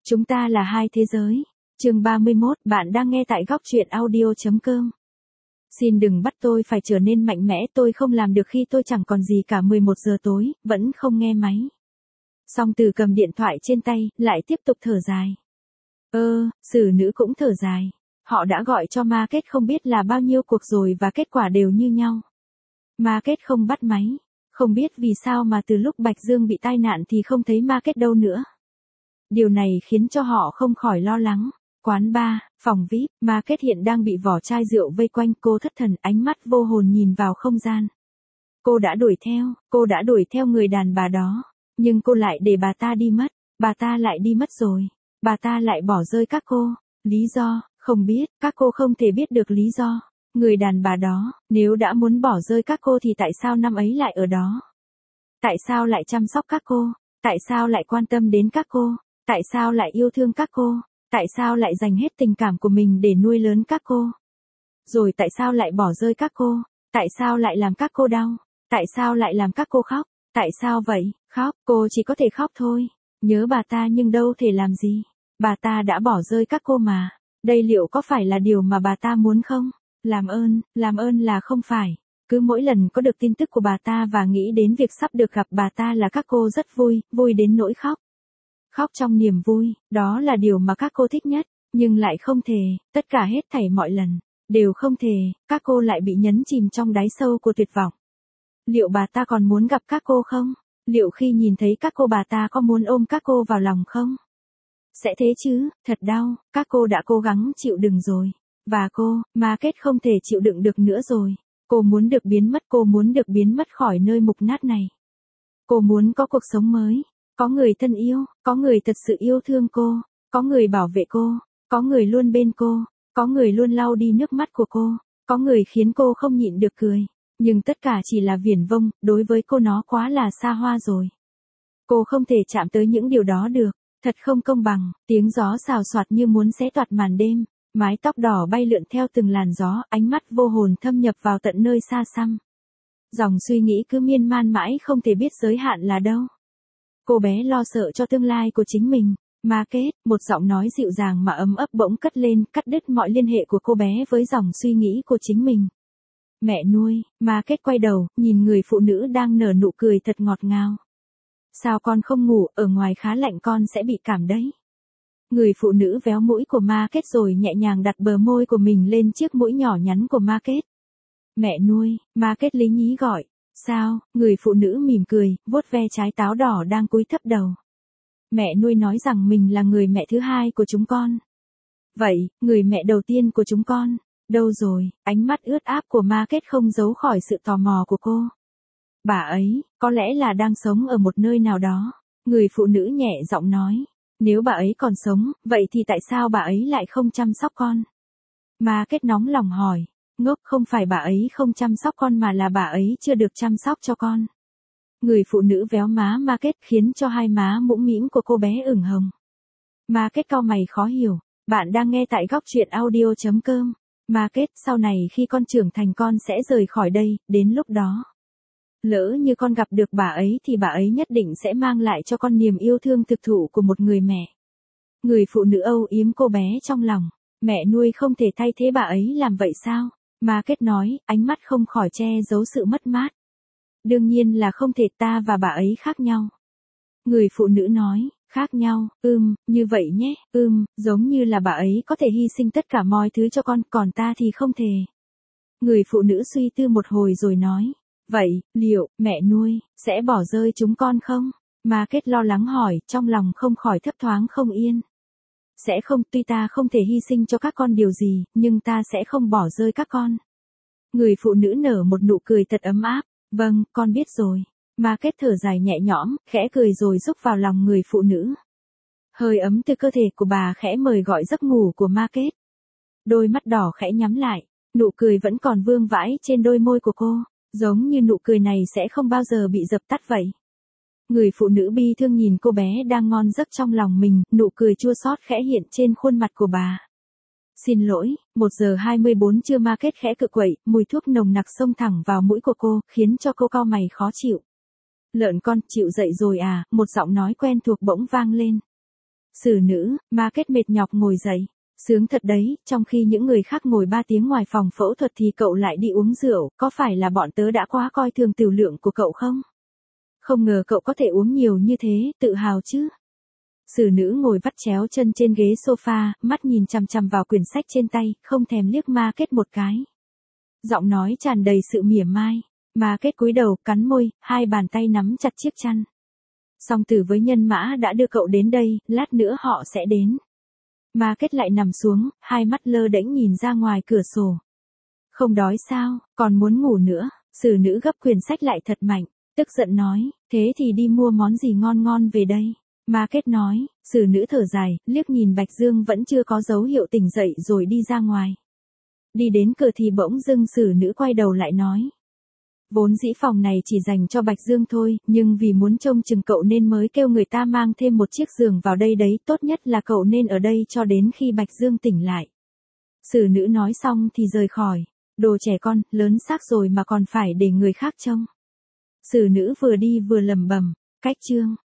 Chúng ta là hai thế giới. Chương 31, bạn đang nghe tại góc truyện audio.com. Xin đừng bắt tôi phải trở nên mạnh mẽ, tôi không làm được khi tôi chẳng còn gì cả. 11 giờ tối, vẫn không nghe máy. Song Từ cầm điện thoại trên tay, lại tiếp tục thở dài. Xử nữ cũng thở dài. Họ đã gọi cho market không biết là bao nhiêu cuộc rồi và kết quả đều như nhau. Market không bắt máy. Không biết vì sao mà từ lúc Bạch Dương bị tai nạn thì không thấy market đâu nữa. Điều này khiến cho họ không khỏi lo lắng. Quán bar, phòng VIP, market hiện đang bị vỏ chai rượu vây quanh. Cô thất thần, ánh mắt vô hồn nhìn vào không gian. Cô đã đuổi theo người đàn bà đó. Nhưng cô lại để bà ta đi mất. Bà ta lại đi mất rồi. Bà ta lại bỏ rơi các cô. Lý do, không biết, các cô không thể biết được lý do. Người đàn bà đó, nếu đã muốn bỏ rơi các cô thì tại sao năm ấy lại ở đó? Tại sao lại chăm sóc các cô? Tại sao lại quan tâm đến các cô? Tại sao lại yêu thương các cô? Tại sao lại dành hết tình cảm của mình để nuôi lớn các cô? Rồi tại sao lại bỏ rơi các cô? Tại sao lại làm các cô đau? Tại sao lại làm các cô khóc? Tại sao vậy? Khóc, cô chỉ có thể khóc thôi. Nhớ bà ta nhưng đâu thể làm gì. Bà ta đã bỏ rơi các cô mà. Đây liệu có phải là điều mà bà ta muốn không? Làm ơn là không phải. Cứ mỗi lần có được tin tức của bà ta và nghĩ đến việc sắp được gặp bà ta là các cô rất vui, vui đến nỗi khóc. Khóc trong niềm vui, đó là điều mà các cô thích nhất, nhưng lại không thể, tất cả hết thảy mọi lần, đều không thể, các cô lại bị nhấn chìm trong đáy sâu của tuyệt vọng. Liệu bà ta còn muốn gặp các cô không? Liệu khi nhìn thấy các cô bà ta có muốn ôm các cô vào lòng không? Sẽ thế chứ, thật đau, các cô đã cố gắng chịu đựng rồi. Và cô, market không thể chịu đựng được nữa rồi. Cô muốn được biến mất khỏi nơi mục nát này. Cô muốn có cuộc sống mới, có người thân yêu, có người thật sự yêu thương cô, có người bảo vệ cô, có người luôn bên cô, có người luôn lau đi nước mắt của cô, có người khiến cô không nhịn được cười. Nhưng tất cả chỉ là viển vông, đối với cô nó quá là xa hoa rồi. Cô không thể chạm tới những điều đó được, thật không công bằng. Tiếng gió xào xoạc như muốn xé toạc màn đêm. Mái tóc đỏ bay lượn theo từng làn gió, ánh mắt vô hồn thâm nhập vào tận nơi xa xăm. Dòng suy nghĩ cứ miên man mãi không thể biết giới hạn là đâu. Cô bé lo sợ cho tương lai của chính mình. Market, một giọng nói dịu dàng mà ấm ấp bỗng cất lên, cắt đứt mọi liên hệ của cô bé với dòng suy nghĩ của chính mình. Mẹ nuôi, Market quay đầu, nhìn người phụ nữ đang nở nụ cười thật ngọt ngào. Sao con không ngủ, ở ngoài khá lạnh con sẽ bị cảm đấy. Người phụ nữ véo mũi của Market rồi nhẹ nhàng đặt bờ môi của mình lên chiếc mũi nhỏ nhắn của Market. Mẹ nuôi, Market lý nhí gọi. Sao? Người phụ nữ mỉm cười, vuốt ve trái táo đỏ đang cúi thấp đầu. Mẹ nuôi nói rằng mình là người mẹ thứ hai của chúng con. Vậy, người mẹ đầu tiên của chúng con, đâu rồi? Ánh mắt ướt áp của Market không giấu khỏi sự tò mò của cô. Bà ấy, có lẽ là đang sống ở một nơi nào đó. Người phụ nữ nhẹ giọng nói. Nếu bà ấy còn sống, vậy thì tại sao bà ấy lại không chăm sóc con? Market nóng lòng hỏi. Ngốc, không phải bà ấy không chăm sóc con mà là bà ấy chưa được chăm sóc cho con. Người phụ nữ véo má Market khiến cho hai má mũm mĩm của cô bé ửng hồng. Market cau mày khó hiểu. Bạn đang nghe tại góc truyện audio.com. Market, sau này khi con trưởng thành con sẽ rời khỏi đây, đến lúc đó. Lỡ như con gặp được bà ấy thì bà ấy nhất định sẽ mang lại cho con niềm yêu thương thực thụ của một người mẹ. Người phụ nữ âu yếm cô bé trong lòng. Mẹ nuôi không thể thay thế bà ấy làm vậy sao? Market nói, ánh mắt không khỏi che giấu sự mất mát. Đương nhiên là không thể, ta và bà ấy khác nhau. Người phụ nữ nói, khác nhau, như vậy nhé, giống như là bà ấy có thể hy sinh tất cả mọi thứ cho con, còn ta thì không thể. Người phụ nữ suy tư một hồi rồi nói. Vậy, liệu, mẹ nuôi, sẽ bỏ rơi chúng con không? Market lo lắng hỏi, trong lòng không khỏi thấp thoáng không yên. Sẽ không, tuy ta không thể hy sinh cho các con điều gì, nhưng ta sẽ không bỏ rơi các con. Người phụ nữ nở một nụ cười thật ấm áp. Vâng, con biết rồi. Market thở dài nhẹ nhõm, khẽ cười rồi rúc vào lòng người phụ nữ. Hơi ấm từ cơ thể của bà khẽ mời gọi giấc ngủ của Market. Đôi mắt đỏ khẽ nhắm lại, nụ cười vẫn còn vương vãi trên đôi môi của cô. Giống như nụ cười này sẽ không bao giờ bị dập tắt vậy. Người phụ nữ bi thương nhìn cô bé đang ngon giấc trong lòng mình, nụ cười chua xót khẽ hiện trên khuôn mặt của bà. Xin lỗi, 1 giờ 24 trưa. Market khẽ cự quậy, mùi thuốc nồng nặc xông thẳng vào mũi của cô, khiến cho cô cau mày khó chịu. Lợn con, chịu dậy rồi à? Một giọng nói quen thuộc bỗng vang lên. Xử nữ, Market mệt nhọc ngồi dậy. Sướng thật đấy, trong khi những người khác ngồi 3 tiếng ngoài phòng phẫu thuật thì cậu lại đi uống rượu, có phải là bọn tớ đã quá coi thường tiểu lượng của cậu không? Không ngờ cậu có thể uống nhiều như thế, tự hào chứ. Xử nữ ngồi vắt chéo chân trên ghế sofa, mắt nhìn chằm chằm vào quyển sách trên tay, không thèm liếc Market một cái. Giọng nói tràn đầy sự mỉa mai. Market cúi đầu, cắn môi, hai bàn tay nắm chặt chiếc chăn. Song Tử với Nhân Mã đã đưa cậu đến đây, lát nữa họ sẽ đến. Market lại nằm xuống, hai mắt lơ đễnh nhìn ra ngoài cửa sổ. Không đói sao, còn muốn ngủ nữa. Xử nữ gấp quyển sách lại thật mạnh, tức giận nói, thế thì đi mua món gì ngon ngon về đây. Market nói, xử nữ thở dài, liếc nhìn Bạch Dương vẫn chưa có dấu hiệu tỉnh dậy rồi đi ra ngoài. Đi đến cửa thì bỗng dưng xử nữ quay đầu lại nói. Vốn dĩ phòng này chỉ dành cho Bạch Dương thôi, nhưng vì muốn trông chừng cậu nên mới kêu người ta mang thêm một chiếc giường vào đây đấy, tốt nhất là cậu nên ở đây cho đến khi Bạch Dương tỉnh lại. Xử nữ nói xong thì rời khỏi. Đồ trẻ con, lớn xác rồi mà còn phải để người khác trông. Xử nữ vừa đi vừa lẩm bẩm, cách chương.